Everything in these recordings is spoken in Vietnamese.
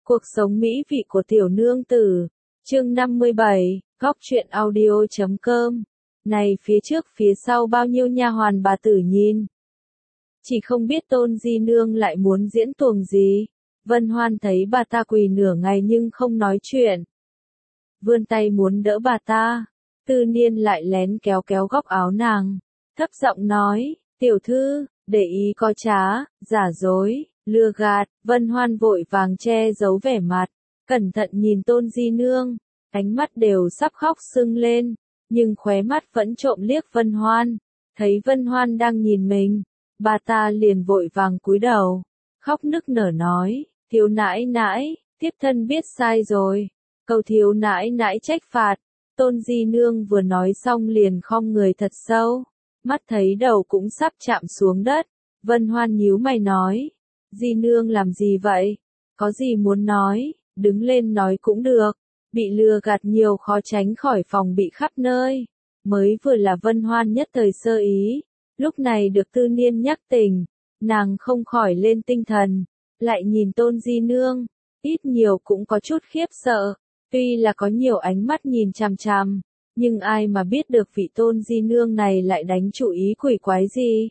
Cuộc sống mỹ vị của tiểu nương tử. Chương 57, góc truyện audio.com. Này phía trước phía sau bao nhiêu nha hoàn bà tử nhìn. Chỉ không biết Tôn Di Nương lại muốn diễn tuồng gì. Vân Hoan thấy bà ta quỳ nửa ngày nhưng không nói chuyện. Vươn tay muốn đỡ bà ta. Tư Niên lại lén kéo kéo góc áo nàng. Thấp giọng nói, tiểu thư, để ý có trá, giả dối, lừa gạt. Vân Hoan vội vàng che giấu vẻ mặt. Cẩn thận nhìn Tôn Di Nương. Ánh mắt đều sắp khóc sưng lên. Nhưng khóe mắt vẫn trộm liếc Vân Hoan. Thấy Vân Hoan đang nhìn mình. Bà ta liền vội vàng cúi đầu. Khóc nức nở nói, thiếu nãi nãi, thiếp thân biết sai rồi. Cầu thiếu nãi nãi trách phạt. Tôn Di Nương vừa nói xong liền khom người thật sâu. Mắt thấy đầu cũng sắp chạm xuống đất. Vân Hoan nhíu mày nói. Di Nương làm gì vậy? Có gì muốn nói, đứng lên nói cũng được. Bị lừa gạt nhiều khó tránh khỏi phòng bị khắp nơi. Mới vừa là Vân Hoan nhất thời sơ ý. Lúc này được Tư Niên nhắc tình. Nàng không khỏi lên tinh thần. Lại nhìn Tôn Di Nương. Ít nhiều cũng có chút khiếp sợ. Tuy là có nhiều ánh mắt nhìn chằm chằm. Nhưng ai mà biết được vị Tôn Di Nương này lại đánh chủ ý quỷ quái gì.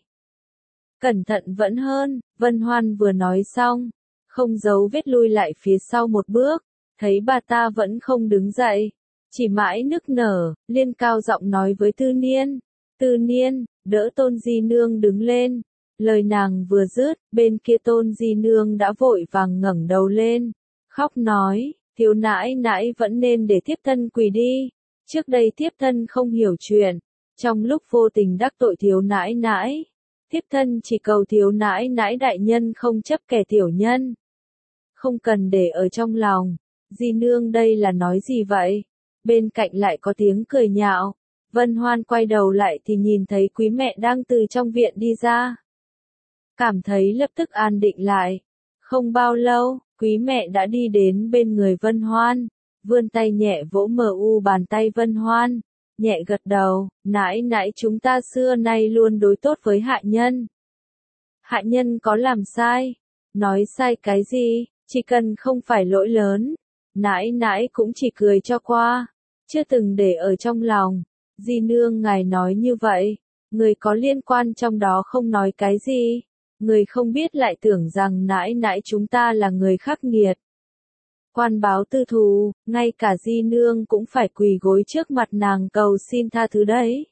Cẩn thận vẫn hơn, Vân Hoan vừa nói xong. Không giấu vết lui lại phía sau một bước. Thấy bà ta vẫn không đứng dậy. Chỉ mãi nức nở, liên cao giọng nói với Tư Niên. Tư Niên, đỡ Tôn Di Nương đứng lên. Lời nàng vừa dứt, bên kia Tôn Di Nương đã vội vàng ngẩng đầu lên. Khóc nói, thiếu nãi nãi vẫn nên để thiếp thân quỳ đi. Trước đây thiếp thân không hiểu chuyện. Trong lúc vô tình đắc tội thiếu nãi nãi. Thiếp thân chỉ cầu thiếu nãi nãi đại nhân không chấp kẻ tiểu nhân. Không cần để ở trong lòng. Di Nương đây là nói gì vậy? Bên cạnh lại có tiếng cười nhạo. Vân Hoan quay đầu lại thì nhìn thấy quý mẹ đang từ trong viện đi ra. Cảm thấy lập tức an định lại. Không bao lâu, quý mẹ đã đi đến bên người Vân Hoan. Vươn tay nhẹ vỗ mờ u bàn tay Vân Hoan. Nhẹ gật đầu, nãi nãi chúng ta xưa nay luôn đối tốt với hạ nhân. Hạ nhân có làm sai? Nói sai cái gì? Chỉ cần không phải lỗi lớn. Nãi nãi cũng chỉ cười cho qua. Chưa từng để ở trong lòng. Di Nương ngài nói như vậy. Người có liên quan trong đó không nói cái gì. Người không biết lại tưởng rằng nãi nãi chúng ta là người khắc nghiệt. Quan báo tư thù, ngay cả Di Nương cũng phải quỳ gối trước mặt nàng cầu xin tha thứ đấy.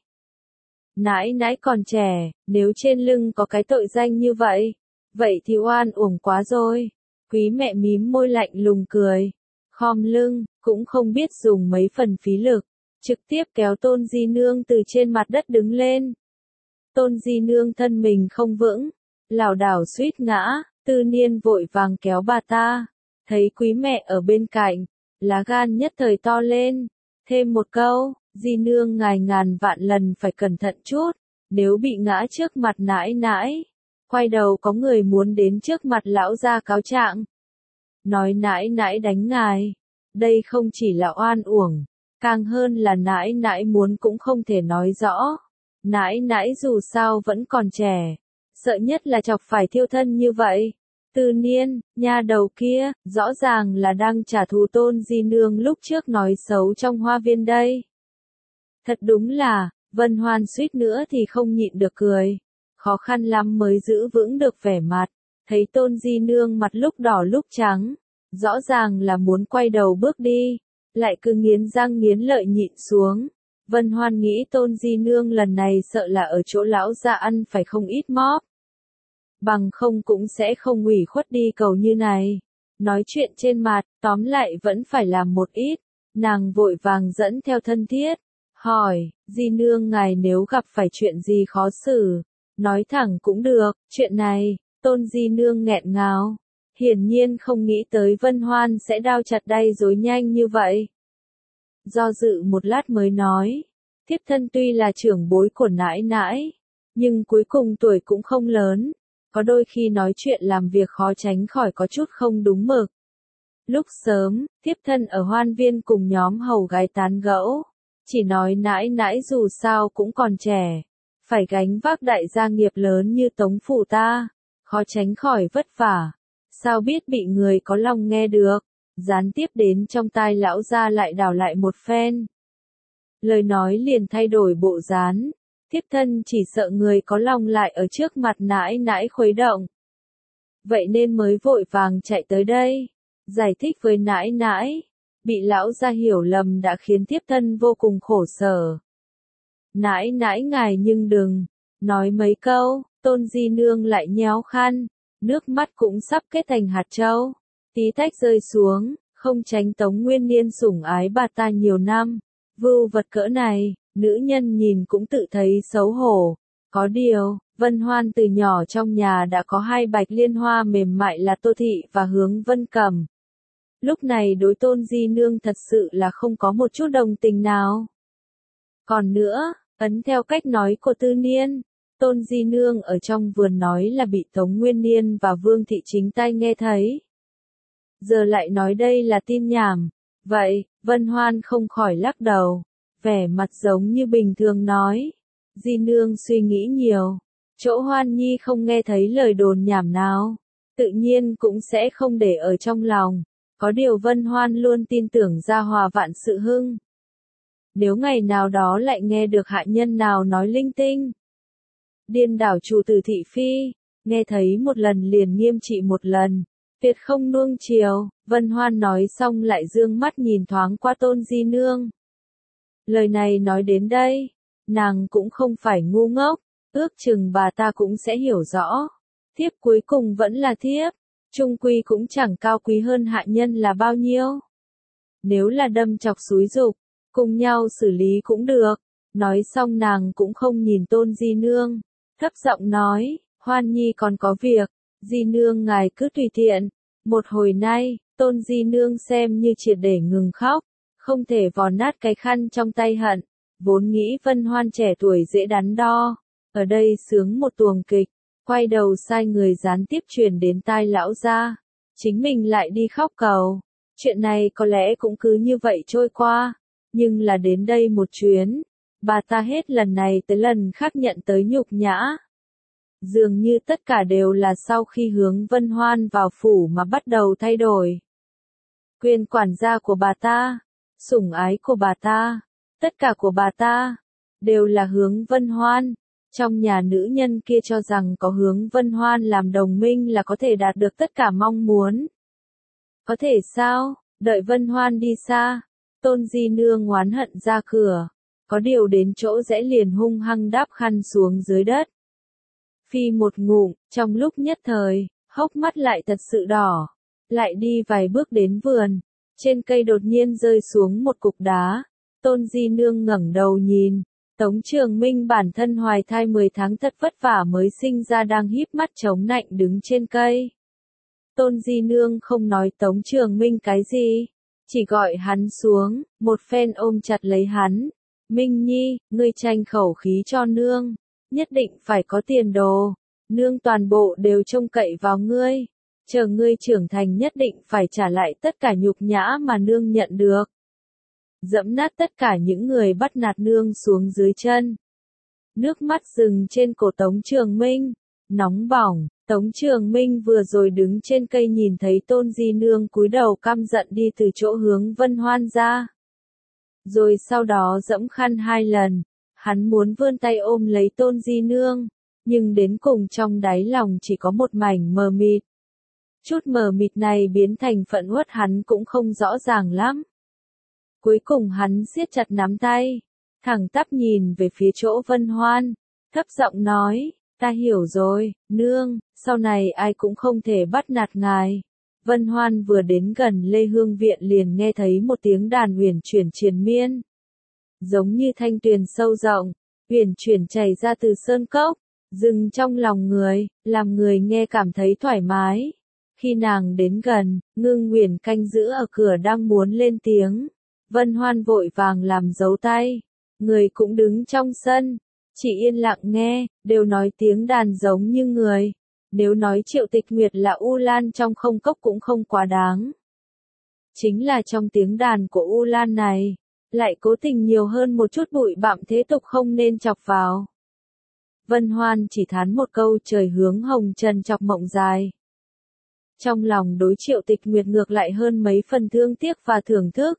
Nãi nãi còn trẻ, nếu trên lưng có cái tội danh như vậy, vậy thì oan uổng quá rồi. Quý mẹ mím môi lạnh lùng cười, khom lưng, cũng không biết dùng mấy phần phí lực, trực tiếp kéo Tôn Di Nương từ trên mặt đất đứng lên. Tôn Di Nương thân mình không vững, lảo đảo suýt ngã, Tư Niên vội vàng kéo bà ta. Thấy quý mẹ ở bên cạnh, lá gan nhất thời to lên. Thêm một câu, Di Nương ngài ngàn vạn lần phải cẩn thận chút. Nếu bị ngã trước mặt nãi nãi, quay đầu có người muốn đến trước mặt lão gia cáo trạng. Nói nãi nãi đánh ngài. Đây không chỉ là oan uổng, càng hơn là nãi nãi muốn cũng không thể nói rõ. Nãi nãi dù sao vẫn còn trẻ, sợ nhất là chọc phải thiêu thân như vậy. Tư Niên, nha đầu kia, rõ ràng là đang trả thù Tôn Di Nương lúc trước nói xấu trong hoa viên đây. Thật đúng là, Vân Hoan suýt nữa thì không nhịn được cười. Khó khăn lắm mới giữ vững được vẻ mặt. Thấy Tôn Di Nương mặt lúc đỏ lúc trắng. Rõ ràng là muốn quay đầu bước đi. Lại cứ nghiến răng nghiến lợi nhịn xuống. Vân Hoan nghĩ Tôn Di Nương lần này sợ là ở chỗ lão gia ăn phải không ít móp. Bằng không cũng sẽ không ủy khuất đi cầu như này. Nói chuyện trên mặt, tóm lại vẫn phải làm một ít. Nàng vội vàng dẫn theo thân thiết. Hỏi, Di Nương ngài nếu gặp phải chuyện gì khó xử. Nói thẳng cũng được, chuyện này, Tôn Di Nương nghẹn ngào. Hiển nhiên không nghĩ tới Vân Hoan sẽ đao chặt đay dối nhanh như vậy. Do dự một lát mới nói. Thiếp thân tuy là trưởng bối của nãi nãi. Nhưng cuối cùng tuổi cũng không lớn. Có đôi khi nói chuyện làm việc khó tránh khỏi có chút không đúng mực. Lúc sớm, thiếp thân ở hoan viên cùng nhóm hầu gái tán gẫu. Chỉ nói nãi nãi dù sao cũng còn trẻ. Phải gánh vác đại gia nghiệp lớn như Tống phủ ta. Khó tránh khỏi vất vả. Sao biết bị người có lòng nghe được. gián tiếp đến trong tai lão gia lại đảo lại một phen. Lời nói liền thay đổi bộ dáng, thiếp thân chỉ sợ người có lòng lại ở trước mặt nãi nãi khuấy động. Vậy nên mới vội vàng chạy tới đây, giải thích với nãi nãi, bị lão gia hiểu lầm đã khiến thiếp thân vô cùng khổ sở. Nãi nãi ngài nhưng đừng, nói mấy câu, Tôn Di Nương lại nhéo khăn, nước mắt cũng sắp kết thành hạt châu, tí tách rơi xuống, không tránh Tống Nguyên Niên sủng ái bà ta nhiều năm, vưu vật cỡ này, nữ nhân nhìn cũng tự thấy xấu hổ. Có điều, Vân Hoan từ nhỏ trong nhà đã có hai bạch liên hoa mềm mại là Tô Thị và Hướng Vân Cầm. Lúc này đối Tôn Di Nương thật sự là không có một chút đồng tình nào. Còn nữa, ấn theo cách nói của Tư Niên, Tôn Di Nương ở trong vườn nói là bị Tống Nguyên Niên và Vương Thị chính tai nghe thấy. Giờ lại nói đây là tin nhảm. Vậy, Vân Hoan không khỏi lắc đầu, vẻ mặt giống như bình thường nói. Di Nương suy nghĩ nhiều, chỗ Hoan Nhi không nghe thấy lời đồn nhảm nào, tự nhiên cũng sẽ không để ở trong lòng. Có điều Vân Hoan luôn tin tưởng gia hòa vạn sự hưng. Nếu ngày nào đó lại nghe được hạ nhân nào nói linh tinh, điên đảo chủ tử thị phi, nghe thấy một lần liền nghiêm trị một lần, tuyệt không nuông chiều. Vân Hoan nói xong lại dương mắt nhìn thoáng qua Tôn Di Nương. Lời này nói đến đây, nàng cũng không phải ngu ngốc, ước chừng bà ta cũng sẽ hiểu rõ. Thiếp cuối cùng vẫn là thiếp, chung quy cũng chẳng cao quý hơn hạ nhân là bao nhiêu. Nếu là đâm chọc xúi giục, cùng nhau xử lý cũng được. Nói xong nàng cũng không nhìn Tôn Di Nương, thấp giọng nói, Hoan Nhi còn có việc, Di Nương ngài cứ tùy tiện. Một hồi nay, Tôn Di Nương xem như triệt để ngừng khóc, không thể vò nát cái khăn trong tay hận, vốn nghĩ Vân Hoan trẻ tuổi dễ đắn đo, ở đây sướng một tuồng kịch, quay đầu sai người gián tiếp truyền đến tai lão gia, chính mình lại đi khóc cầu. Chuyện này có lẽ cũng cứ như vậy trôi qua, nhưng là đến đây một chuyến, bà ta hết lần này tới lần khác nhận tới nhục nhã. Dường như tất cả đều là sau khi Hướng Vân Hoan vào phủ mà bắt đầu thay đổi. Quyền quản gia của bà ta, sủng ái của bà ta, tất cả của bà ta, đều là Hướng Vân Hoan. Trong nhà nữ nhân kia cho rằng có Hướng Vân Hoan làm đồng minh là có thể đạt được tất cả mong muốn. Có thể sao, đợi Vân Hoan đi xa, Tôn Di Nương oán hận ra cửa, có điều đến chỗ rẽ liền hung hăng đáp khăn xuống dưới đất. Phi một ngụm, trong lúc nhất thời, hốc mắt lại thật sự đỏ, lại đi vài bước đến vườn, trên cây đột nhiên rơi xuống một cục đá, Tôn Di Nương ngẩng đầu nhìn, Tống Trường Minh bản thân hoài thai 10 tháng thật vất vả mới sinh ra đang híp mắt chống nạnh đứng trên cây. Tôn Di Nương không nói Tống Trường Minh cái gì, chỉ gọi hắn xuống, một phen ôm chặt lấy hắn, Minh Nhi, ngươi tranh khẩu khí cho nương. Nhất định phải có tiền đồ, nương toàn bộ đều trông cậy vào ngươi, chờ ngươi trưởng thành nhất định phải trả lại tất cả nhục nhã mà nương nhận được. Dẫm nát tất cả những người bắt nạt nương xuống dưới chân. Nước mắt dừng trên cổ Tống Trường Minh, nóng bỏng, Tống Trường Minh vừa rồi đứng trên cây nhìn thấy Tôn Di Nương cúi đầu căm giận đi từ chỗ Hướng Vân Hoan ra. Rồi sau đó dẫm khăn 2 lần. Hắn muốn vươn tay ôm lấy Tôn Di Nương, nhưng đến cùng trong đáy lòng chỉ có một mảnh mờ mịt. Chút mờ mịt này biến thành phẫn uất hắn cũng không rõ ràng lắm. Cuối cùng hắn siết chặt nắm tay, thẳng tắp nhìn về phía chỗ Vân Hoan, thấp giọng nói, ta hiểu rồi, nương, sau này ai cũng không thể bắt nạt ngài. Vân Hoan vừa đến gần Lê Hương Viện liền nghe thấy một tiếng đàn uyển chuyển triền miên. Giống như thanh tuyền sâu rộng, uyển chuyển chảy ra từ sơn cốc, dừng trong lòng người, làm người nghe cảm thấy thoải mái. Khi nàng đến gần, Ngưng Uyển canh giữ ở cửa đang muốn lên tiếng, Vân Hoan vội vàng làm dấu tay, người cũng đứng trong sân, chỉ yên lặng nghe, đều nói tiếng đàn giống như người, nếu nói Triệu Tịch Nguyệt là U Lan trong không cốc cũng không quá đáng. Chính là trong tiếng đàn của U Lan này, lại cố tình nhiều hơn một chút bụi bặm thế tục không nên chọc vào. Vân Hoan chỉ thán một câu trời hướng hồng trần chọc mộng dài. trong lòng đối Triệu Tịch Nguyệt ngược lại hơn mấy phần thương tiếc và thưởng thức.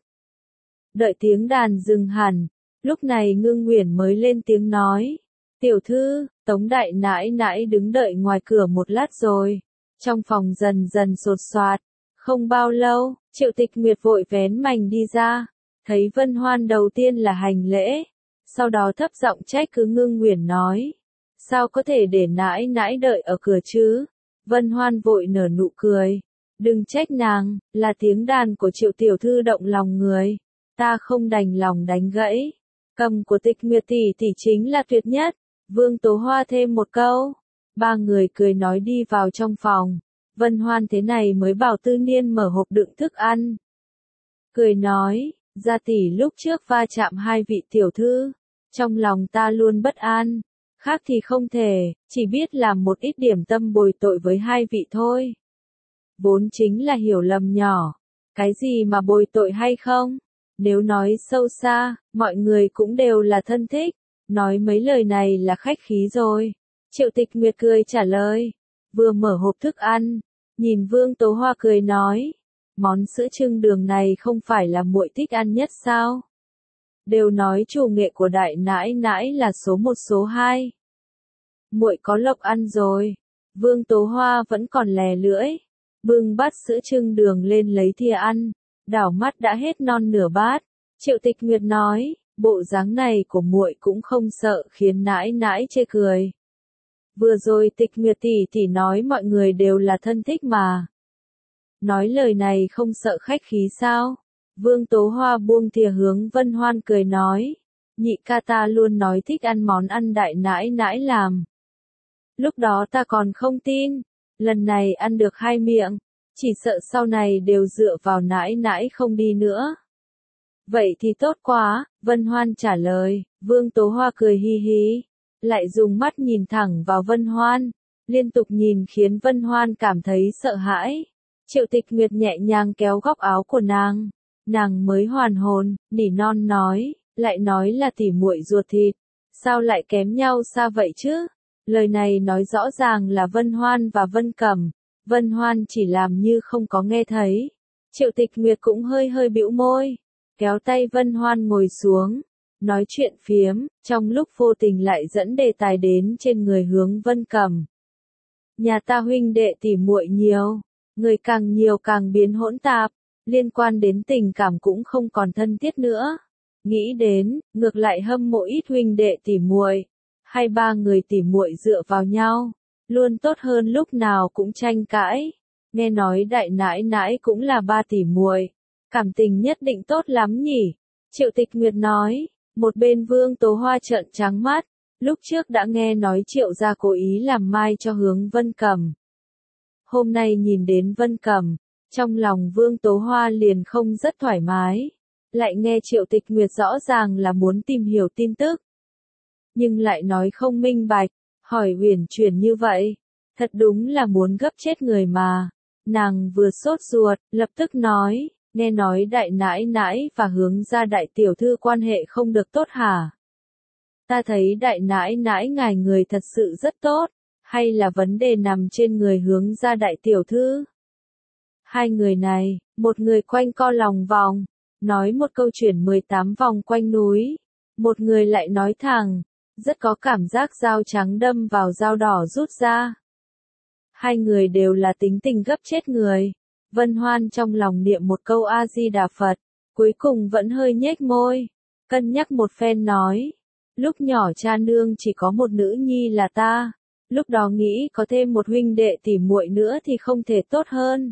Đợi tiếng đàn dừng hẳn, lúc này Ngưng Uyển mới lên tiếng nói, tiểu thư, Tống đại nãi nãi đứng đợi ngoài cửa một lát rồi. Trong phòng dần dần sột soạt, không bao lâu, Triệu Tịch Nguyệt vội vén mành đi ra, thấy Vân Hoan đầu tiên là hành lễ, sau đó thấp giọng trách cứ Ngưng Uyển nói, sao có thể để nãi nãi đợi ở cửa chứ? Vân Hoan vội nở nụ cười, đừng trách nàng, là tiếng đàn của Triệu tiểu thư động lòng người, ta không đành lòng đánh gãy. Cầm của Tịch Nguyệt tỷ tỷ chính là tuyệt nhất. Vương Tố Hoa thêm một câu. Ba người cười nói đi vào trong phòng. Vân Hoan thế này mới bảo Tư Niên mở hộp đựng thức ăn. Cười nói, gia tỷ lúc trước va chạm hai vị tiểu thư, trong lòng ta luôn bất an, khác thì không thể, chỉ biết làm một ít điểm tâm bồi tội với hai vị thôi. Vốn chính là hiểu lầm nhỏ, cái gì mà bồi tội hay không? Nếu nói sâu xa, mọi người cũng đều là thân thích, nói mấy lời này là khách khí rồi. Triệu Tịch Nguyệt cười trả lời, vừa mở hộp thức ăn, nhìn Vương Tố Hoa cười nói, món sữa chưng đường này không phải là muội thích ăn nhất sao? Đều nói chủ nghệ của đại nãi nãi là số 1 số 2. Muội có lộc ăn rồi. Vương Tố Hoa vẫn còn lè lưỡi, bưng bát sữa chưng đường lên lấy thìa ăn, đảo mắt đã hết non nửa bát. Triệu Tịch Nguyệt nói, bộ dáng này của muội cũng không sợ khiến nãi nãi chê cười. Vừa rồi Tịch Nguyệt tỷ tỷ nói mọi người đều là thân thích mà. Nói lời này không sợ khách khí sao? Vương Tố Hoa buông thìa hướng Vân Hoan cười nói, nhị ca ta luôn nói thích ăn món ăn đại nãi nãi làm. Lúc đó ta còn không tin, lần này ăn được 2 miệng, chỉ sợ sau này đều dựa vào nãi nãi không đi nữa. Vậy thì tốt quá, Vân Hoan trả lời. Vương Tố Hoa cười hi hi, lại dùng mắt nhìn thẳng vào Vân Hoan, liên tục nhìn khiến Vân Hoan cảm thấy sợ hãi. Triệu Tịch Nguyệt nhẹ nhàng kéo góc áo của nàng mới hoàn hồn, nỉ non nói, lại nói là tỉ muội ruột thịt, sao lại kém nhau xa vậy chứ? Lời này nói rõ ràng là Vân Hoan và Vân Cẩm, Vân Hoan chỉ làm như không có nghe thấy. Triệu Tịch Nguyệt cũng hơi hơi bĩu môi, kéo tay Vân Hoan ngồi xuống, nói chuyện phiếm, trong lúc vô tình lại dẫn đề tài đến trên người hướng Vân Cẩm. Nhà ta huynh đệ tỉ muội nhiều, người càng nhiều càng biến hỗn tạp, liên quan đến tình cảm cũng không còn thân thiết nữa. Nghĩ đến, ngược lại hâm mộ ít huynh đệ tỉ muội, 2-3 người tỉ muội dựa vào nhau, luôn tốt hơn lúc nào cũng tranh cãi. Nghe nói đại nãi nãi cũng là 3 tỉ muội, cảm tình nhất định tốt lắm nhỉ? Triệu Tịch Nguyệt nói. Một bên Vương Tố Hoa trợn trắng mắt, lúc trước đã nghe nói Triệu gia cố ý làm mai cho hướng Vân Cẩm. Hôm nay nhìn đến Vân Cẩm, trong lòng Vương Tố Hoa liền không rất thoải mái, lại nghe Triệu Tịch Nguyệt rõ ràng là muốn tìm hiểu tin tức, nhưng lại nói không minh bạch, hỏi uyển chuyển như vậy, thật đúng là muốn gấp chết người mà. Nàng vừa sốt ruột, lập tức nói, nghe nói đại nãi nãi và hướng gia đại tiểu thư quan hệ không được tốt hả? Ta thấy đại nãi nãi ngài người thật sự rất tốt, hay là vấn đề nằm trên người hướng gia đại tiểu thư? Hai người này, một người quanh co lòng vòng, nói một câu chuyển 18 vòng quanh núi, một người lại nói thẳng, rất có cảm giác dao trắng đâm vào dao đỏ rút ra. Hai người đều là tính tình gấp chết người. Vân Hoan trong lòng niệm một câu A-di-đà Phật, cuối cùng vẫn hơi nhếch môi, cân nhắc một phen nói, lúc nhỏ cha nương chỉ có một nữ nhi là ta, lúc đó nghĩ có thêm một huynh đệ tỉ muội nữa thì không thể tốt hơn.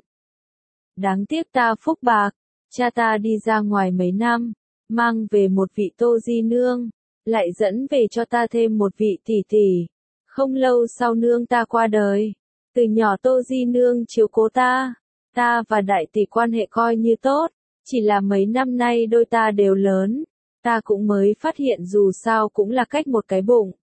Đáng tiếc ta phúc bạc, cha ta đi ra ngoài mấy năm, mang về một vị Tô Di nương, lại dẫn về cho ta thêm một vị tỷ tỷ. Không lâu sau nương ta qua đời, từ nhỏ Tô Di nương chiếu cố ta và đại tỷ quan hệ coi như tốt, chỉ là mấy năm nay đôi ta đều lớn, ta cũng mới phát hiện dù sao cũng là cách một cái bụng.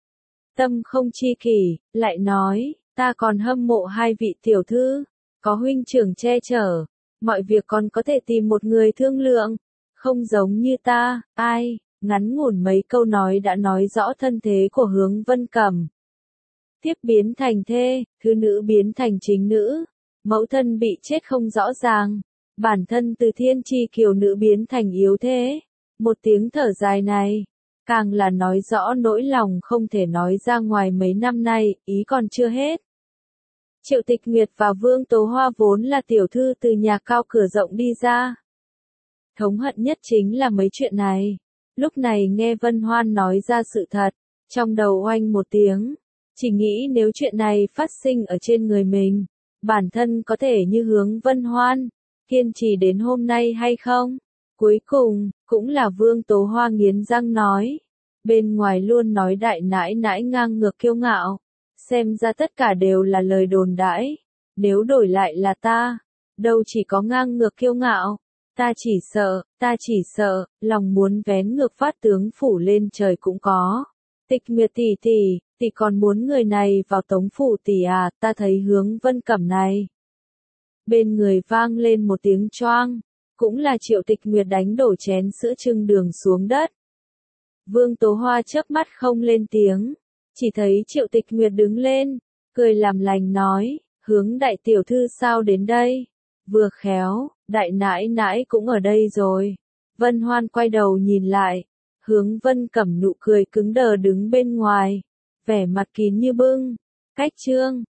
Tâm không chi kỷ, lại nói, ta còn hâm mộ hai vị tiểu thư, có huynh trưởng che chở, mọi việc còn có thể tìm một người thương lượng, không giống như ta, ai, ngắn ngủn mấy câu nói đã nói rõ thân thế của hướng Vân Cẩm. Tiếp biến thành thê, thứ nữ biến thành chính nữ. Mẫu thân bị chết không rõ ràng, bản thân từ thiên tri kiều nữ biến thành yếu thế. Một tiếng thở dài này, càng là nói rõ nỗi lòng không thể nói ra ngoài mấy năm nay, ý còn chưa hết. Triệu Tịch Nguyệt và Vương Tố Hoa vốn là tiểu thư từ nhà cao cửa rộng đi ra. Thống hận nhất chính là mấy chuyện này. Lúc này nghe Vân Hoan nói ra sự thật, trong đầu oanh một tiếng, chỉ nghĩ nếu chuyện này phát sinh ở trên người mình, bản thân có thể như hướng Vân Hoan, kiên trì đến hôm nay hay không? Cuối cùng, cũng là Vương Tố Hoa nghiến răng nói. Bên ngoài luôn nói đại nãi nãi ngang ngược kiêu ngạo. Xem ra tất cả đều là lời đồn đãi. Nếu đổi lại là ta, đâu chỉ có ngang ngược kiêu ngạo. Ta chỉ sợ, lòng muốn vén ngược Phát tướng phủ lên trời cũng có. Tịch Nguyệt tỷ còn muốn người này vào Tống phủ tỷ à, ta thấy Hướng Vân Cẩm này. Bên người vang lên một tiếng choang, cũng là Triệu Tịch Nguyệt đánh đổ chén sữa trưng đường xuống đất. Vương Tố Hoa chớp mắt không lên tiếng, chỉ thấy Triệu Tịch Nguyệt đứng lên, cười làm lành nói, Hướng đại tiểu thư sao đến đây? Vừa khéo, đại nãi nãi cũng ở đây rồi. Vân Hoan quay đầu nhìn lại, Hướng Vân Cẩm nụ cười cứng đờ đứng bên ngoài, vẻ mặt kín như bưng. Cách chương